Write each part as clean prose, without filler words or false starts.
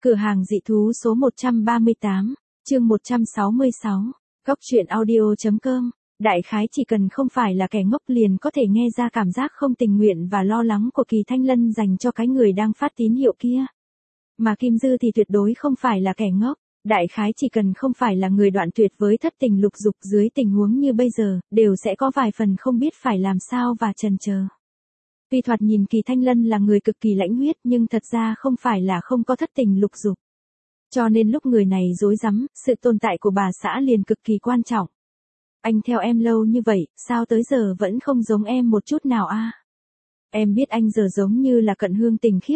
Cửa hàng dị thú số 138, chương 166, góc truyện audio.com. Đại khái chỉ cần không phải là kẻ ngốc liền có thể nghe ra cảm giác không tình nguyện và lo lắng của Kỳ Thanh Lân dành cho cái người đang phát tín hiệu kia. Mà Kim Dư thì tuyệt đối không phải là kẻ ngốc, đại khái chỉ cần không phải là người đoạn tuyệt với thất tình lục dục dưới tình huống như bây giờ, đều sẽ có vài phần không biết phải làm sao và chần chờ. Tuy thoạt nhìn Kỳ Thanh Lân là người cực kỳ lãnh huyết nhưng thật ra không phải là không có thất tình lục dục. Cho nên lúc người này rối rắm, sự tồn tại của bà xã liền cực kỳ quan trọng. Anh theo em lâu như vậy, sao tới giờ vẫn không giống em một chút nào a? Em biết anh giờ giống như là cận hương tình khiếp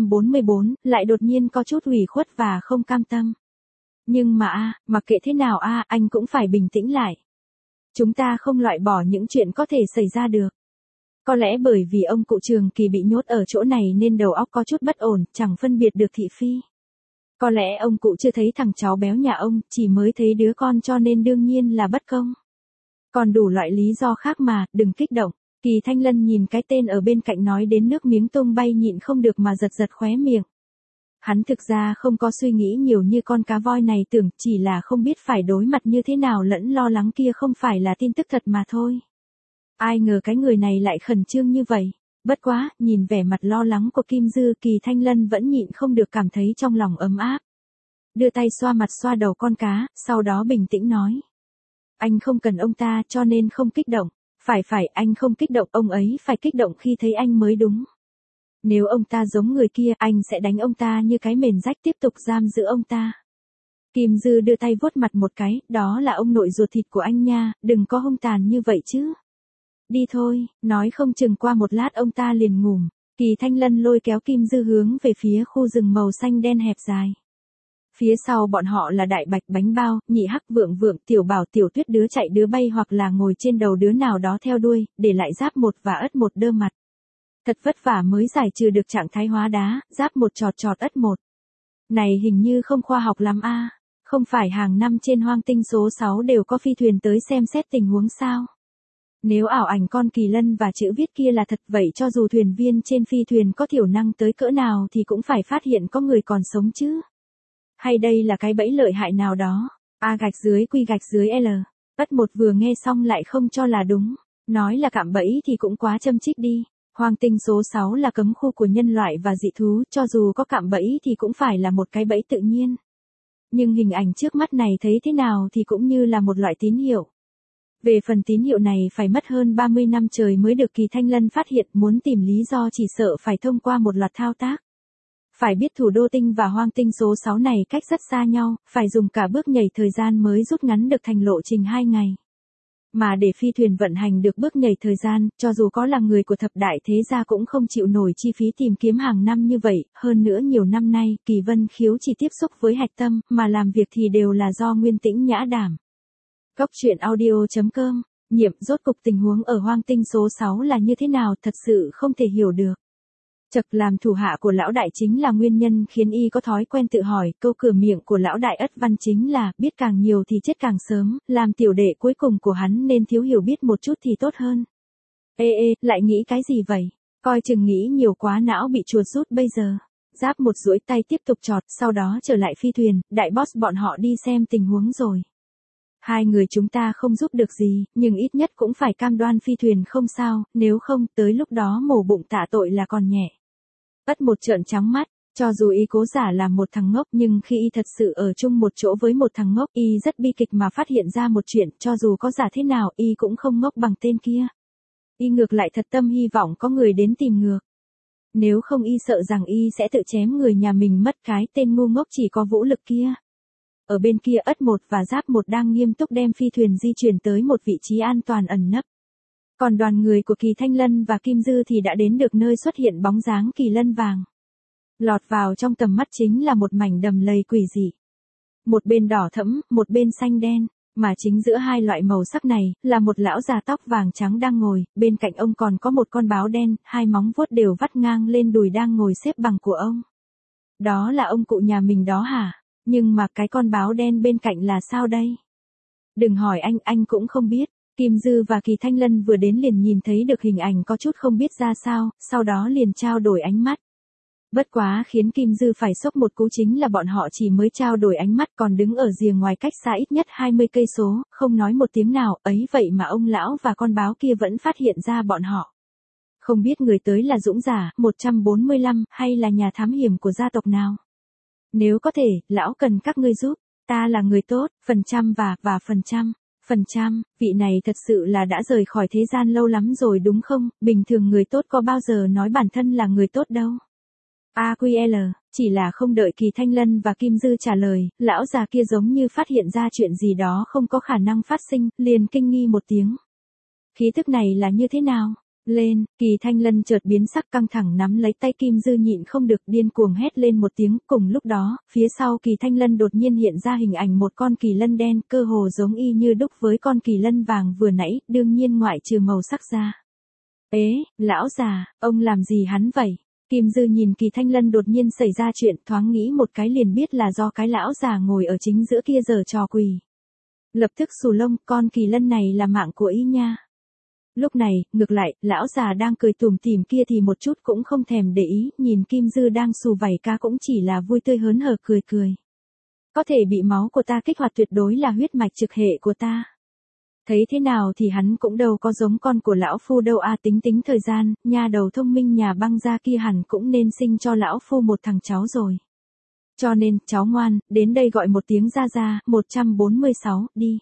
144, lại đột nhiên có chút ủy khuất và không cam tâm. Nhưng mà mặc kệ thế nào anh cũng phải bình tĩnh lại. Chúng ta không loại bỏ những chuyện có thể xảy ra được. Có lẽ bởi vì ông cụ Trường Kỳ bị nhốt ở chỗ này nên đầu óc có chút bất ổn, chẳng phân biệt được thị phi. Có lẽ ông cụ chưa thấy thằng cháu béo nhà ông, chỉ mới thấy đứa con cho nên đương nhiên là bất công. Còn đủ loại lý do khác mà, đừng kích động. Kỳ Thanh Lân nhìn cái tên ở bên cạnh nói đến nước miếng tung bay nhịn không được mà giật giật khóe miệng. Hắn thực ra không có suy nghĩ nhiều như con cá voi này tưởng, chỉ là không biết phải đối mặt như thế nào lẫn lo lắng kia không phải là tin tức thật mà thôi. Ai ngờ cái người này lại khẩn trương như vậy. Bất quá, nhìn vẻ mặt lo lắng của Kim Dư, Kỳ Thanh Lân vẫn nhịn không được cảm thấy trong lòng ấm áp. Đưa tay xoa mặt xoa đầu con cá, sau đó bình tĩnh nói. Anh không cần ông ta cho nên không kích động. Phải, anh không kích động, ông ấy phải kích động khi thấy anh mới đúng. Nếu ông ta giống người kia, anh sẽ đánh ông ta như cái mền rách tiếp tục giam giữ ông ta. Kim Dư đưa tay vuốt mặt một cái, đó là ông nội ruột thịt của anh nha, đừng có hung tàn như vậy chứ. Đi thôi, nói không chừng qua một lát ông ta liền ngủm. Kỳ Thanh Lân lôi kéo Kim Dư hướng về phía khu rừng màu xanh đen hẹp dài. Phía sau bọn họ là Đại Bạch Bánh Bao, Nhị Hắc Vượng Vượng, Tiểu Bảo Tiểu Tuyết đứa chạy đứa bay hoặc là ngồi trên đầu đứa nào đó theo đuôi, để lại Giáp Một và Ất Một đơ mặt. Thật vất vả mới giải trừ được trạng thái hóa đá, Giáp Một chọt Ất Một. Này hình như không khoa học lắm a. Không phải hàng năm trên Hoang Tinh số 6 đều có phi thuyền tới xem xét tình huống sao? Nếu ảo ảnh con kỳ lân và chữ viết kia là thật vậy cho dù thuyền viên trên phi thuyền có thiểu năng tới cỡ nào thì cũng phải phát hiện có người còn sống chứ. Hay đây là cái bẫy lợi hại nào đó? A_Q_L. Ất Một vừa nghe xong lại không cho là đúng. Nói là cạm bẫy thì cũng quá châm chích đi. Hoang Tinh số 6 là cấm khu của nhân loại và dị thú, cho dù có cạm bẫy thì cũng phải là một cái bẫy tự nhiên. Nhưng hình ảnh trước mắt này thấy thế nào thì cũng như là một loại tín hiệu. Về phần tín hiệu này phải mất hơn 30 năm trời mới được Kỳ Thanh Lân phát hiện, muốn tìm lý do chỉ sợ phải thông qua một loạt thao tác. Phải biết thủ đô tinh và Hoang Tinh số 6 này cách rất xa nhau, phải dùng cả bước nhảy thời gian mới rút ngắn được thành lộ trình 2 ngày. Mà để phi thuyền vận hành được bước nhảy thời gian, cho dù có là người của thập đại thế gia cũng không chịu nổi chi phí tìm kiếm hàng năm như vậy, hơn nữa nhiều năm nay, Kỳ Vân Khiếu chỉ tiếp xúc với hạch tâm, mà làm việc thì đều là do Nguyên Tĩnh nhã đảm. Góc truyện audio.com, rốt cục tình huống ở Hoang Tinh số 6 là như thế nào thật sự không thể hiểu được. Chật, làm thủ hạ của lão đại chính là nguyên nhân khiến y có thói quen tự hỏi, câu cửa miệng của lão đại Ất Văn chính là, biết càng nhiều thì chết càng sớm, làm tiểu đệ cuối cùng của hắn nên thiếu hiểu biết một chút thì tốt hơn. Lại nghĩ cái gì vậy? Coi chừng nghĩ nhiều quá não bị chuột rút bây giờ. Giáp Một duỗi tay tiếp tục chọt, sau đó trở lại phi thuyền, đại boss bọn họ đi xem tình huống rồi. Hai người chúng ta không giúp được gì, nhưng ít nhất cũng phải cam đoan phi thuyền không sao, nếu không, tới lúc đó mổ bụng tạ tội là còn nhẹ. Ất Một trợn trắng mắt, cho dù y cố giả là một thằng ngốc nhưng khi y thật sự ở chung một chỗ với một thằng ngốc, y rất bi kịch mà phát hiện ra một chuyện, cho dù có giả thế nào, y cũng không ngốc bằng tên kia. Y ngược lại thật tâm hy vọng có người đến tìm ngược. Nếu không y sợ rằng y sẽ tự chém người nhà mình mất cái tên ngu ngốc chỉ có vũ lực kia. Ở bên kia Ất Một và Giáp Một đang nghiêm túc đem phi thuyền di chuyển tới một vị trí an toàn ẩn nấp. Còn đoàn người của Kỳ Thanh Lân và Kim Dư thì đã đến được nơi xuất hiện bóng dáng kỳ lân vàng. Lọt vào trong tầm mắt chính là một mảnh đầm lầy quỷ dị. Một bên đỏ thẫm, một bên xanh đen, mà chính giữa hai loại màu sắc này là một lão già tóc vàng trắng đang ngồi, bên cạnh ông còn có một con báo đen, hai móng vuốt đều vắt ngang lên đùi đang ngồi xếp bằng của ông. Đó là ông cụ nhà mình đó hả? Nhưng mà cái con báo đen bên cạnh là sao đây? Đừng hỏi anh cũng không biết. Kim Dư và Kỳ Thanh Lân vừa đến liền nhìn thấy được hình ảnh có chút không biết ra sao, sau đó liền trao đổi ánh mắt. Bất quá khiến Kim Dư phải sốc một cú chính là bọn họ chỉ mới trao đổi ánh mắt còn đứng ở rìa ngoài cách xa ít nhất 20 cây số, không nói một tiếng nào, ấy vậy mà ông lão và con báo kia vẫn phát hiện ra bọn họ. Không biết người tới là Dũng giả, 145, hay là nhà thám hiểm của gia tộc nào. Nếu có thể, lão cần các ngươi giúp, ta là người tốt, phần trăm và phần trăm. Phần trăm, vị này thật sự là đã rời khỏi thế gian lâu lắm rồi đúng không, bình thường người tốt có bao giờ nói bản thân là người tốt đâu. AQL, chỉ là không đợi Kỳ Thanh Lân và Kim Dư trả lời, lão già kia giống như phát hiện ra chuyện gì đó không có khả năng phát sinh, liền kinh nghi một tiếng. Khí thức này là như thế nào? Lên, Kỳ Thanh Lân chợt biến sắc căng thẳng nắm lấy tay Kim Dư nhịn không được điên cuồng hét lên một tiếng, cùng lúc đó, phía sau Kỳ Thanh Lân đột nhiên hiện ra hình ảnh một con kỳ lân đen, cơ hồ giống y như đúc với con kỳ lân vàng vừa nãy, đương nhiên ngoại trừ màu sắc ra. Ế, lão già, ông làm gì hắn vậy? Kim Dư nhìn Kỳ Thanh Lân đột nhiên xảy ra chuyện, thoáng nghĩ một cái liền biết là do cái lão già ngồi ở chính giữa kia giở trò quỷ. Lập tức xù lông, con kỳ lân này là mạng của y nha. Lúc này, ngược lại, lão già đang cười tủm tỉm kia thì một chút cũng không thèm để ý, nhìn Kim Dư đang xù vảy ca cũng chỉ là vui tươi hớn hở cười cười. Có thể bị máu của ta kích hoạt tuyệt đối là huyết mạch trực hệ của ta. Thấy thế nào thì hắn cũng đâu có giống con của lão phu đâu à, tính thời gian, nhà đầu thông minh nhà băng gia kia hẳn cũng nên sinh cho lão phu một thằng cháu rồi. Cho nên, cháu ngoan, đến đây gọi một tiếng ra, 146, đi.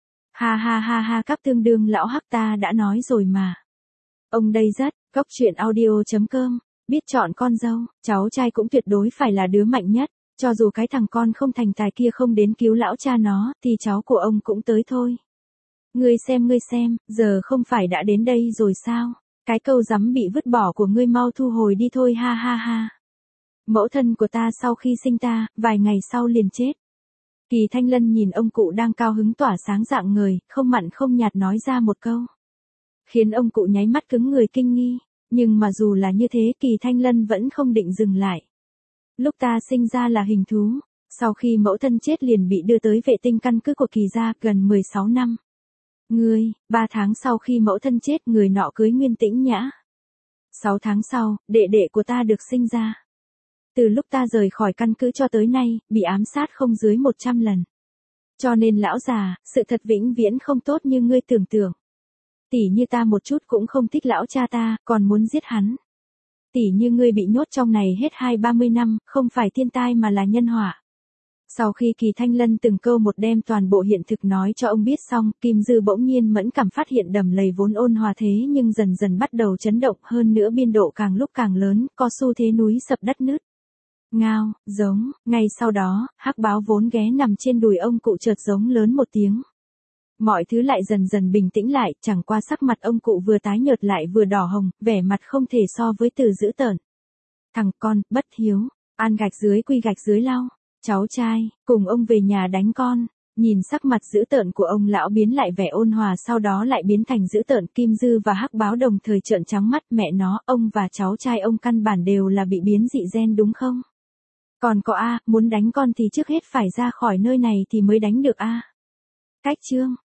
Ha, các tương đương lão hắc ta đã nói rồi mà. Ông đây rất, góc chuyện audio.com, biết chọn con dâu, cháu trai cũng tuyệt đối phải là đứa mạnh nhất, cho dù cái thằng con không thành tài kia không đến cứu lão cha nó, thì cháu của ông cũng tới thôi. Ngươi xem, giờ không phải đã đến đây rồi sao? Cái câu rắm bị vứt bỏ của ngươi mau thu hồi đi thôi ha. Mẫu thân của ta sau khi sinh ta, vài ngày sau liền chết. Kỳ Thanh Lân nhìn ông cụ đang cao hứng tỏa sáng dạng người, không mặn không nhạt nói ra một câu. Khiến ông cụ nháy mắt cứng người kinh nghi, nhưng mà dù là như thế Kỳ Thanh Lân vẫn không định dừng lại. Lúc ta sinh ra là hình thú, sau khi mẫu thân chết liền bị đưa tới vệ tinh căn cứ của Kỳ gia gần 16 năm. 3 tháng sau khi mẫu thân chết người nọ cưới Nguyên Tĩnh Nhã. 6 tháng sau, đệ đệ của ta được sinh ra. Từ lúc ta rời khỏi căn cứ cho tới nay, bị ám sát không dưới 100 lần. Cho nên lão già, sự thật vĩnh viễn không tốt như ngươi tưởng tượng. Tỉ như ta một chút cũng không thích lão cha ta, còn muốn giết hắn. Tỉ như ngươi bị nhốt trong này hết 20-30 năm, không phải thiên tai mà là nhân họa. Sau khi Kỳ Thanh Lân từng câu một đem toàn bộ hiện thực nói cho ông biết xong, Kim Dư bỗng nhiên mẫn cảm phát hiện đầm lầy vốn ôn hòa thế nhưng dần dần bắt đầu chấn động hơn nữa biên độ càng lúc càng lớn, có xu thế núi sập đất nứt. Ngao, giống, ngay sau đó, hắc báo vốn ghé nằm trên đùi ông cụ chợt giống lớn một tiếng. Mọi thứ lại dần dần bình tĩnh lại, chẳng qua sắc mặt ông cụ vừa tái nhợt lại vừa đỏ hồng, vẻ mặt không thể so với từ dữ tợn. Thằng con, bất hiếu, ăn gạch dưới quy gạch dưới lau, cháu trai, cùng ông về nhà đánh con. Nhìn sắc mặt dữ tợn của ông lão biến lại vẻ ôn hòa sau đó lại biến thành dữ tợn, Kim Dư và hắc báo đồng thời trợn trắng mắt, mẹ nó, ông và cháu trai ông căn bản đều là bị biến dị gen đúng không? Còn có muốn đánh con thì trước hết phải ra khỏi nơi này thì mới đánh được Cách chương